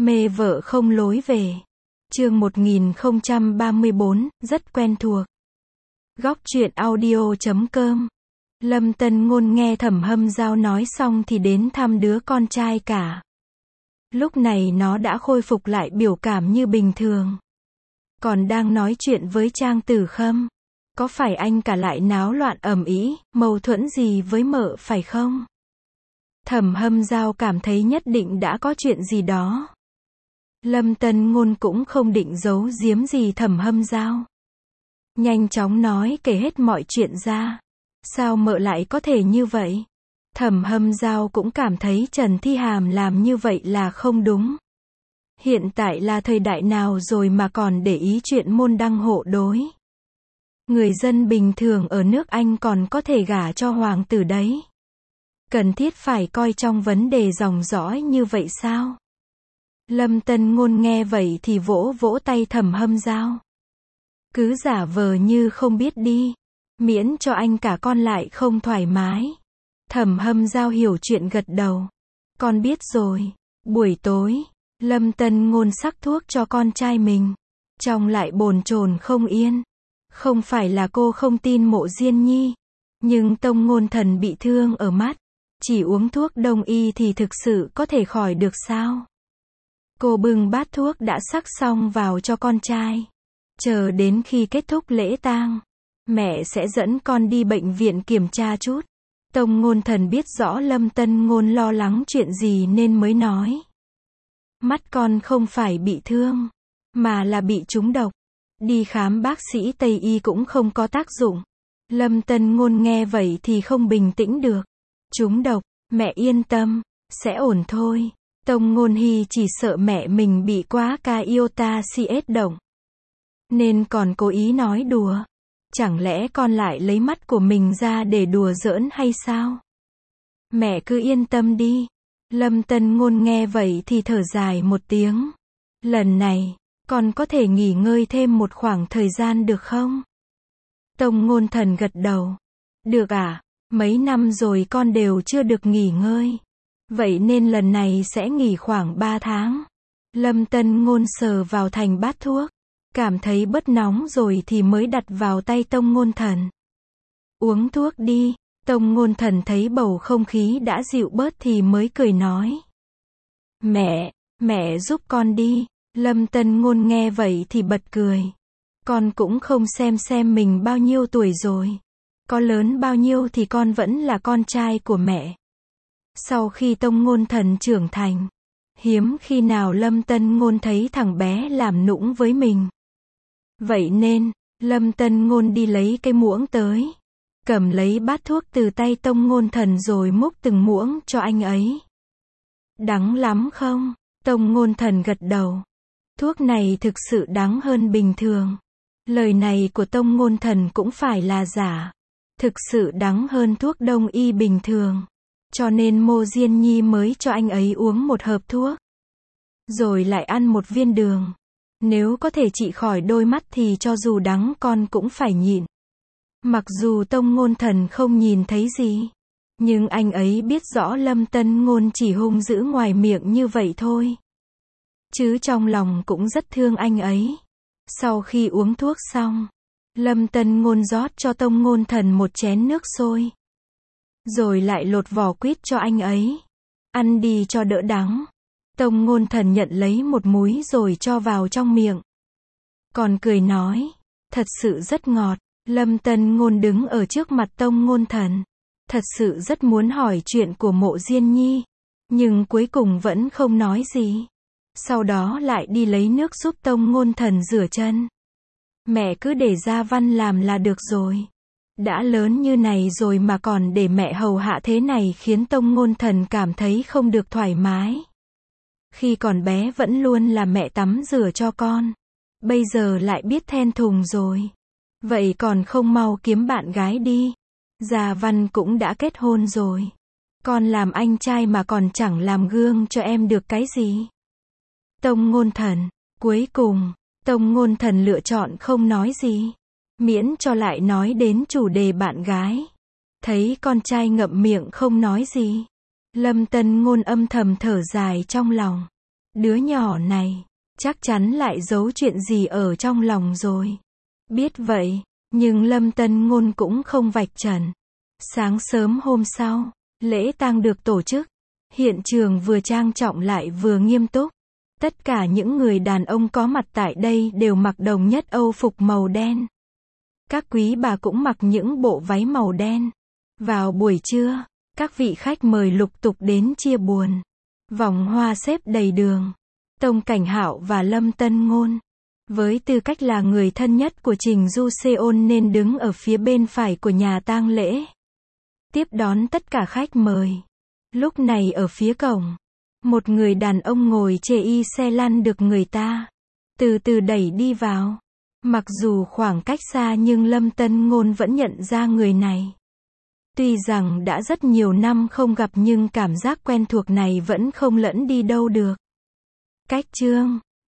Mê vợ không lối về. Chương 1034, rất quen thuộc. Góc truyện audio.com. Lâm Tân Ngôn nghe Thẩm Hâm Giao nói xong thì đến thăm đứa con trai cả. Lúc này nó đã khôi phục lại biểu cảm như bình thường. Còn đang nói chuyện với Trang Tử Khâm. Có phải anh cả lại náo loạn ầm ĩ, mâu thuẫn gì với mợ phải không? Thẩm Hâm Giao cảm thấy nhất định đã có chuyện gì đó. Lâm Tân Ngôn cũng không định giấu giếm gì Thẩm Hâm Giao. Nhanh chóng nói kể hết mọi chuyện ra. Sao mợ lại có thể như vậy? Thẩm Hâm Giao cũng cảm thấy Trần Thi Hàm làm như vậy là không đúng. Hiện tại là thời đại nào rồi mà còn để ý chuyện môn đăng hộ đối. Người dân bình thường ở nước Anh còn có thể gả cho hoàng tử đấy. Cần thiết phải coi trong vấn đề dòng dõi như vậy sao? Lâm Tân Ngôn nghe vậy thì vỗ vỗ tay Thẩm Hâm Giao. Cứ giả vờ như không biết đi. Miễn cho anh cả con lại không thoải mái. Thẩm Hâm Giao hiểu chuyện gật đầu. Con biết rồi. Buổi tối, Lâm Tân Ngôn sắc thuốc cho con trai mình. Trong lại bồn chồn không yên. Không phải là cô không tin Mộ Diên Nhi. Nhưng Tông Ngôn Thần bị thương ở mắt. Chỉ uống thuốc đông y thì thực sự có thể khỏi được sao? Cô bưng bát thuốc đã sắc xong vào cho con trai. Chờ đến khi kết thúc lễ tang, mẹ sẽ dẫn con đi bệnh viện kiểm tra chút. Tông Ngôn Thần biết rõ Lâm Tân Ngôn lo lắng chuyện gì nên mới nói. Mắt con không phải bị thương, mà là bị trúng độc. Đi khám bác sĩ Tây y cũng không có tác dụng. Lâm Tân Ngôn nghe vậy thì không bình tĩnh được. Trúng độc, mẹ yên tâm, sẽ ổn thôi. Tông Ngôn Hy chỉ sợ mẹ mình bị quá ca iota CS động. Nên còn cố ý nói đùa. Chẳng lẽ con lại lấy mắt của mình ra để đùa giỡn hay sao? Mẹ cứ yên tâm đi. Lâm Tân Ngôn nghe vậy thì thở dài một tiếng. Lần này, con có thể nghỉ ngơi thêm một khoảng thời gian được không? Tông Ngôn Thần gật đầu. Được à, mấy năm rồi con đều chưa được nghỉ ngơi. Vậy nên lần này sẽ nghỉ khoảng 3 tháng. Lâm Tân Ngôn sờ vào thành bát thuốc. Cảm thấy bớt nóng rồi thì mới đặt vào tay Tông Ngôn Thần. Uống thuốc đi. Tông Ngôn Thần thấy bầu không khí đã dịu bớt thì mới cười nói. Mẹ giúp con đi. Lâm Tân Ngôn nghe vậy thì bật cười. Con cũng không xem mình bao nhiêu tuổi rồi. Có lớn bao nhiêu thì con vẫn là con trai của mẹ. Sau khi Tông Ngôn Thần trưởng thành, hiếm khi nào Lâm Tân Ngôn thấy thằng bé làm nũng với mình. Vậy nên, Lâm Tân Ngôn đi lấy cái muỗng tới. Cầm lấy bát thuốc từ tay Tông Ngôn Thần rồi múc từng muỗng cho anh ấy. Đắng lắm không? Tông Ngôn Thần gật đầu. Thuốc này thực sự đắng hơn bình thường. Lời này của Tông Ngôn Thần cũng phải là giả. Thực sự đắng hơn thuốc đông y bình thường. Cho nên Mộ Diên Nhi mới cho anh ấy uống một hộp thuốc. Rồi lại ăn một viên đường. Nếu có thể trị khỏi đôi mắt thì cho dù đắng con cũng phải nhịn. Mặc dù Tông Ngôn Thần không nhìn thấy gì. Nhưng anh ấy biết rõ Lâm Tân Ngôn chỉ hung dữ ngoài miệng như vậy thôi. Chứ trong lòng cũng rất thương anh ấy. Sau khi uống thuốc xong, Lâm Tân Ngôn rót cho Tông Ngôn Thần một chén nước sôi. Rồi lại lột vỏ quýt cho anh ấy. Ăn đi cho đỡ đắng. Tông Ngôn Thần nhận lấy một múi rồi cho vào trong miệng. Còn cười nói. Thật sự rất ngọt. Lâm Tân Ngôn đứng ở trước mặt Tông Ngôn Thần. Thật sự rất muốn hỏi chuyện của Mộ Diên Nhi. Nhưng cuối cùng vẫn không nói gì. Sau đó lại đi lấy nước giúp Tông Ngôn Thần rửa chân. Mẹ cứ để Gia Văn làm là được rồi. Đã lớn như này rồi mà còn để mẹ hầu hạ thế này khiến Tông Ngôn Thần cảm thấy không được thoải mái. Khi còn bé vẫn luôn là mẹ tắm rửa cho con. Bây giờ lại biết then thùng rồi. Vậy còn không mau kiếm bạn gái đi. Gia Văn cũng đã kết hôn rồi. Con làm anh trai mà còn chẳng làm gương cho em được cái gì. Tông Ngôn Thần. Cuối cùng, Tông Ngôn Thần lựa chọn không nói gì. Miễn cho lại nói đến chủ đề bạn gái. Thấy con trai ngậm miệng không nói gì. Lâm Tân Ngôn âm thầm thở dài trong lòng. Đứa nhỏ này, chắc chắn lại giấu chuyện gì ở trong lòng rồi. Biết vậy, nhưng Lâm Tân Ngôn cũng không vạch trần. Sáng sớm hôm sau, lễ tang được tổ chức. Hiện trường vừa trang trọng lại vừa nghiêm túc. Tất cả những người đàn ông có mặt tại đây đều mặc đồng nhất Âu phục màu đen. Các quý bà cũng mặc những bộ váy màu đen. Vào buổi trưa, các vị khách mời lục tục đến chia buồn. Vòng hoa xếp đầy đường. Tông Cảnh Hạo và Lâm Tân Ngôn, với tư cách là người thân nhất của Trình Du Seon nên đứng ở phía bên phải của nhà tang lễ. Tiếp đón tất cả khách mời. Lúc này ở phía cổng, một người đàn ông ngồi chê y xe lăn được người ta từ từ đẩy đi vào. Mặc dù khoảng cách xa nhưng Lâm Tân Ngôn vẫn nhận ra người này. Tuy rằng đã rất nhiều năm không gặp nhưng cảm giác quen thuộc này vẫn không lẫn đi đâu được. Cách Trương